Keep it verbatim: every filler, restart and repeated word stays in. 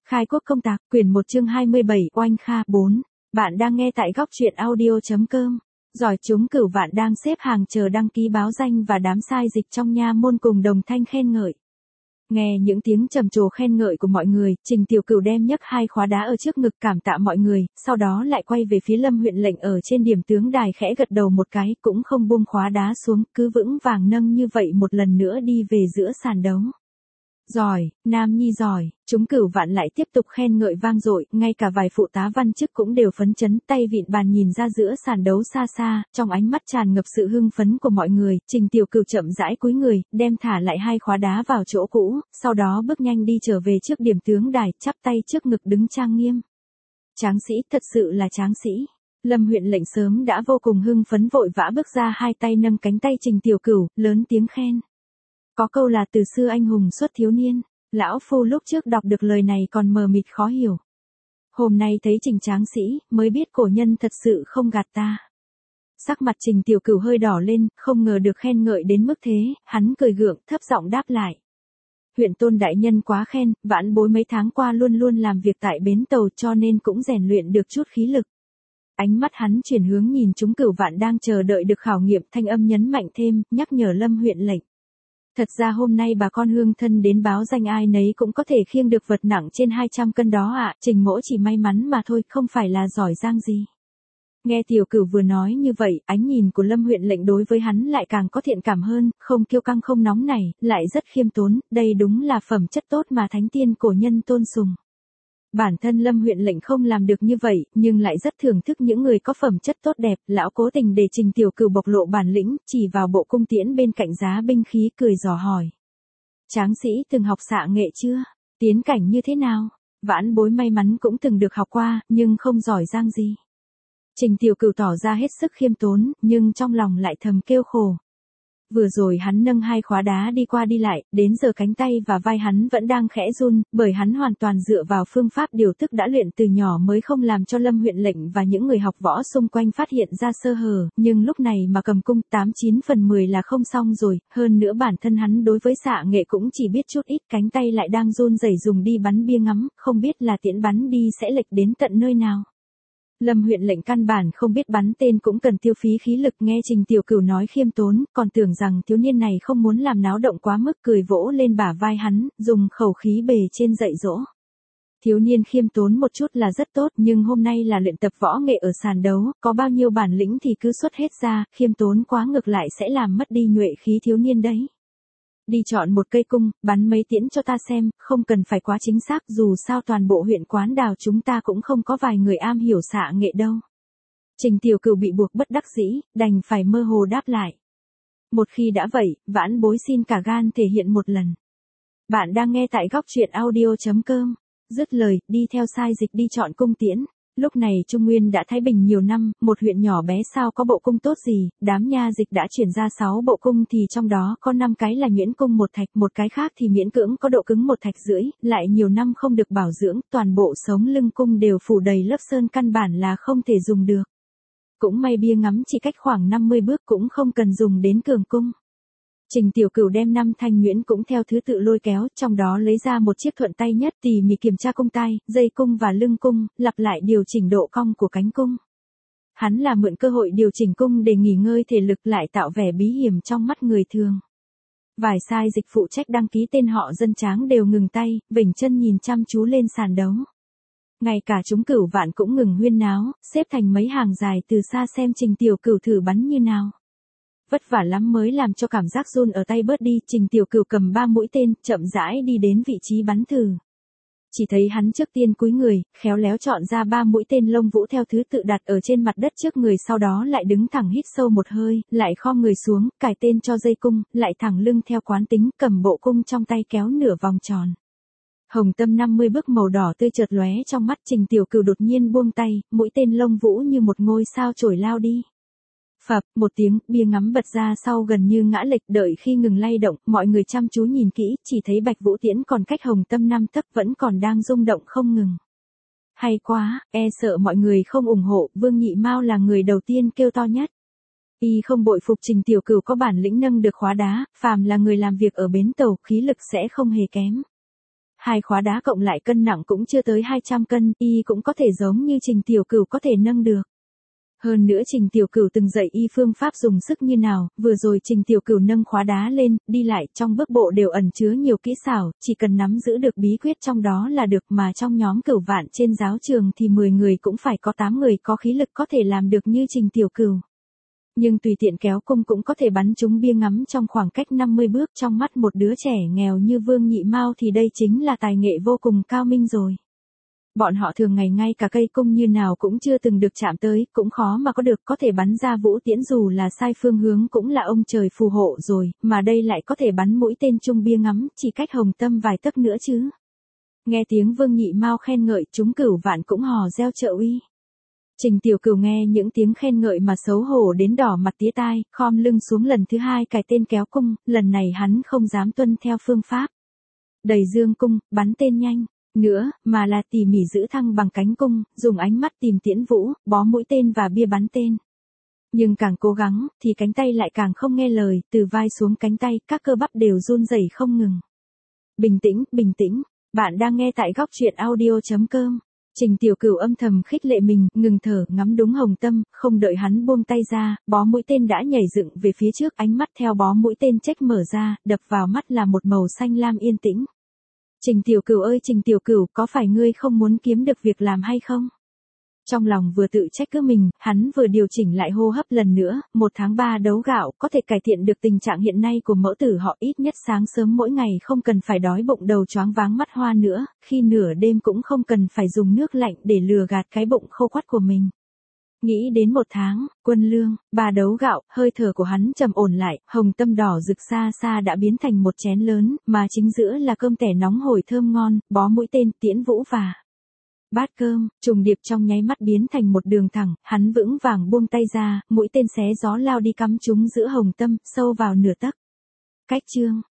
Khai quốc công tạc, quyển một chương hai mươi bảy, Oanh Kha bốn. Bạn đang nghe tại góc truyện audio.com. Giỏi chúng cửu vạn đang xếp hàng chờ đăng ký báo danh và đám sai dịch trong nha môn cùng đồng thanh khen ngợi. Nghe những tiếng trầm trồ khen ngợi của mọi người, Trình Tiểu Cửu đem nhấc hai khóa đá ở trước ngực cảm tạ mọi người, sau đó lại quay về phía Lâm huyện lệnh ở trên điểm tướng đài khẽ gật đầu một cái, cũng không buông khóa đá xuống, cứ vững vàng nâng như vậy một lần nữa đi về giữa sàn đấu. Giỏi, Nam Nhi giỏi, chúng cửu vạn lại tiếp tục khen ngợi vang dội, ngay cả vài phụ tá văn chức cũng đều phấn chấn, tay vịn bàn nhìn ra giữa sàn đấu xa xa, trong ánh mắt tràn ngập sự hưng phấn của mọi người, Trình Tiểu Cửu chậm rãi cúi người, đem thả lại hai khóa đá vào chỗ cũ, sau đó bước nhanh đi trở về trước điểm tướng đài, chắp tay trước ngực đứng trang nghiêm. Tráng sĩ, thật sự là tráng sĩ. Lâm huyện lệnh sớm đã vô cùng hưng phấn vội vã bước ra, hai tay nâng cánh tay Trình Tiểu Cửu, lớn tiếng khen. Có câu là từ xưa anh hùng xuất thiếu niên, lão phu lúc trước đọc được lời này còn mờ mịt khó hiểu. Hôm nay thấy Trình tráng sĩ, mới biết cổ nhân thật sự không gạt ta. Sắc mặt Trình Tiểu Cửu hơi đỏ lên, không ngờ được khen ngợi đến mức thế, hắn cười gượng, thấp giọng đáp lại. Huyện Tôn đại nhân quá khen, vãn bối mấy tháng qua luôn luôn làm việc tại bến tàu cho nên cũng rèn luyện được chút khí lực. Ánh mắt hắn chuyển hướng nhìn chúng cửu vạn đang chờ đợi được khảo nghiệm, thanh âm nhấn mạnh thêm, nhắc nhở Lâm huyện lệnh. Thật ra hôm nay bà con hương thân đến báo danh ai nấy cũng có thể khiêng được vật nặng trên hai trăm cân đó ạ, à, Trình mỗ chỉ may mắn mà thôi, không phải là giỏi giang gì. Nghe Tiểu Cửu vừa nói như vậy, ánh nhìn của Lâm huyện lệnh đối với hắn lại càng có thiện cảm hơn, không kiêu căng không nóng nảy, lại rất khiêm tốn, đây đúng là phẩm chất tốt mà thánh tiên cổ nhân tôn sùng. Bản thân Lâm huyện lệnh không làm được như vậy, nhưng lại rất thưởng thức những người có phẩm chất tốt đẹp, lão cố tình để Trình Tiểu Cửu bộc lộ bản lĩnh, chỉ vào bộ cung tiễn bên cạnh giá binh khí cười dò hỏi. Tráng sĩ từng học xạ nghệ chưa? Tiến cảnh như thế nào? Vãn bối may mắn cũng từng được học qua, nhưng không giỏi giang gì. Trình Tiểu Cửu tỏ ra hết sức khiêm tốn, nhưng trong lòng lại thầm kêu khổ. Vừa rồi hắn nâng hai khóa đá đi qua đi lại, đến giờ cánh tay và vai hắn vẫn đang khẽ run, bởi hắn hoàn toàn dựa vào phương pháp điều tức đã luyện từ nhỏ mới không làm cho Lâm huyện lệnh và những người học võ xung quanh phát hiện ra sơ hở, nhưng lúc này mà cầm cung tám chín phần mười là không xong rồi, hơn nữa bản thân hắn đối với xạ nghệ cũng chỉ biết chút ít, cánh tay lại đang run rẩy dùng đi bắn bia ngắm, không biết là tiễn bắn đi sẽ lệch đến tận nơi nào. Lâm huyện lệnh căn bản không biết bắn tên cũng cần tiêu phí khí lực, nghe Trình Tiểu Cửu nói khiêm tốn, còn tưởng rằng thiếu niên này không muốn làm náo động quá mức, cười vỗ lên bả vai hắn, dùng khẩu khí bề trên dạy dỗ. Thiếu niên khiêm tốn một chút là rất tốt, nhưng hôm nay là luyện tập võ nghệ ở sàn đấu, có bao nhiêu bản lĩnh thì cứ xuất hết ra, khiêm tốn quá ngược lại sẽ làm mất đi nhuệ khí thiếu niên đấy. Đi chọn một cây cung, bắn mấy tiễn cho ta xem, không cần phải quá chính xác, dù sao toàn bộ huyện Quán Đào chúng ta cũng không có vài người am hiểu xạ nghệ đâu. Trình Tiểu Cửu bị buộc bất đắc dĩ, đành phải mơ hồ đáp lại. Một khi đã vậy, vãn bối xin cả gan thể hiện một lần. Bạn đang nghe tại góc truyện audio.com. Dứt lời, đi theo sai dịch đi chọn cung tiễn. Lúc này Trung Nguyên đã thái bình nhiều năm, một huyện nhỏ bé sao có bộ cung tốt gì, đám nha dịch đã chuyển ra sáu bộ cung thì trong đó có năm cái là nhuyễn cung một thạch, một cái khác thì miễn cưỡng có độ cứng một thạch rưỡi, lại nhiều năm không được bảo dưỡng, toàn bộ sống lưng cung đều phủ đầy lớp sơn căn bản là không thể dùng được. Cũng may bia ngắm chỉ cách khoảng năm mươi bước cũng không cần dùng đến cường cung. Trình Tiểu Cửu đem năm thanh nhuyễn cũng theo thứ tự lôi kéo, trong đó lấy ra một chiếc thuận tay nhất, tỉ mỉ kiểm tra cung tay, dây cung và lưng cung, lặp lại điều chỉnh độ cong của cánh cung. Hắn là mượn cơ hội điều chỉnh cung để nghỉ ngơi thể lực, lại tạo vẻ bí hiểm trong mắt người thường. Vài sai dịch phụ trách đăng ký tên họ dân tráng đều ngừng tay, vểnh chân nhìn chăm chú lên sàn đấu. Ngay cả chúng cửu vạn cũng ngừng huyên náo, xếp thành mấy hàng dài từ xa xem Trình Tiểu Cửu thử bắn như nào. Vất vả lắm mới làm cho cảm giác run ở tay bớt đi, Trình Tiểu Cửu cầm ba mũi tên, chậm rãi đi đến vị trí bắn thử. Chỉ thấy hắn trước tiên cúi người, khéo léo chọn ra ba mũi tên lông vũ theo thứ tự đặt ở trên mặt đất trước người, sau đó lại đứng thẳng hít sâu một hơi, lại khom người xuống, cài tên cho dây cung, lại thẳng lưng theo quán tính, cầm bộ cung trong tay kéo nửa vòng tròn. Hồng tâm năm mươi bước màu đỏ tươi chợt lóe trong mắt, Trình Tiểu Cửu đột nhiên buông tay, mũi tên lông vũ như một ngôi sao chổi lao đi. Phập, một tiếng, bia ngắm bật ra sau gần như ngã lệch, đợi khi ngừng lay động, mọi người chăm chú nhìn kỹ, chỉ thấy Bạch Vũ Tiễn còn cách Hồng Tâm năm tấc vẫn còn đang rung động không ngừng. Hay quá, e sợ mọi người không ủng hộ, Vương Nhị Mao là người đầu tiên kêu to nhất. Y không bội phục Trình Tiểu Cửu có bản lĩnh nâng được khóa đá, phàm là người làm việc ở bến tàu, khí lực sẽ không hề kém. hai khóa đá cộng lại cân nặng cũng chưa tới hai trăm cân, y cũng có thể giống như Trình Tiểu Cửu có thể nâng được. Hơn nữa Trình Tiểu Cửu từng dạy y phương pháp dùng sức như nào, vừa rồi Trình Tiểu Cửu nâng khóa đá lên, đi lại trong bước bộ đều ẩn chứa nhiều kỹ xảo, chỉ cần nắm giữ được bí quyết trong đó là được, mà trong nhóm Cửu Vạn trên giáo trường thì mười người cũng phải có tám người có khí lực có thể làm được như Trình Tiểu Cửu. Nhưng tùy tiện kéo cung cũng có thể bắn trúng bia ngắm trong khoảng cách năm mươi bước, trong mắt một đứa trẻ nghèo như Vương Nhị Mao thì đây chính là tài nghệ vô cùng cao minh rồi. Bọn họ thường ngày ngay cả cây cung như nào cũng chưa từng được chạm tới, cũng khó mà có được, có thể bắn ra vũ tiễn dù là sai phương hướng cũng là ông trời phù hộ rồi, mà đây lại có thể bắn mũi tên trung bia ngắm, chỉ cách Hồng Tâm vài tấc nữa chứ. Nghe tiếng Vương Nhị Mao khen ngợi, chúng Cửu Vạn cũng hò reo trợ uy. Trình Tiểu Cửu nghe những tiếng khen ngợi mà xấu hổ đến đỏ mặt tía tai, khom lưng xuống lần thứ hai cài tên kéo cung, lần này hắn không dám tuân theo phương pháp đẩy dương cung, bắn tên nhanh nữa, mà là tỉ mỉ giữ thăng bằng cánh cung, dùng ánh mắt tìm tiễn vũ, bó mũi tên và bia bắn tên. Nhưng càng cố gắng, thì cánh tay lại càng không nghe lời, từ vai xuống cánh tay, các cơ bắp đều run rẩy không ngừng. Bình tĩnh, bình tĩnh, bạn đang nghe tại góc truyện audio chấm com. Trình Tiểu Cửu âm thầm khích lệ mình, ngừng thở, ngắm đúng Hồng Tâm, không đợi hắn buông tay ra, bó mũi tên đã nhảy dựng về phía trước, ánh mắt theo bó mũi tên chếch mở ra, đập vào mắt là một màu xanh lam yên tĩnh. Trình Tiểu Cửu ơi Trình Tiểu Cửu, có phải ngươi không muốn kiếm được việc làm hay không? Trong lòng vừa tự trách cứ mình, hắn vừa điều chỉnh lại hô hấp lần nữa, một tháng ba đấu gạo có thể cải thiện được tình trạng hiện nay của mẫu tử họ, ít nhất sáng sớm mỗi ngày không cần phải đói bụng đầu choáng váng mắt hoa nữa, khi nửa đêm cũng không cần phải dùng nước lạnh để lừa gạt cái bụng khô quắt của mình. Nghĩ đến một tháng, quân lương, ba đấu gạo, hơi thở của hắn trầm ổn lại, Hồng Tâm đỏ rực xa xa đã biến thành một chén lớn, mà chính giữa là cơm tẻ nóng hổi thơm ngon, bó mũi tên, tiễn vũ và bát cơm, trùng điệp trong nháy mắt biến thành một đường thẳng, hắn vững vàng buông tay ra, mũi tên xé gió lao đi cắm trúng giữa Hồng Tâm, sâu vào nửa tấc. Cách chương,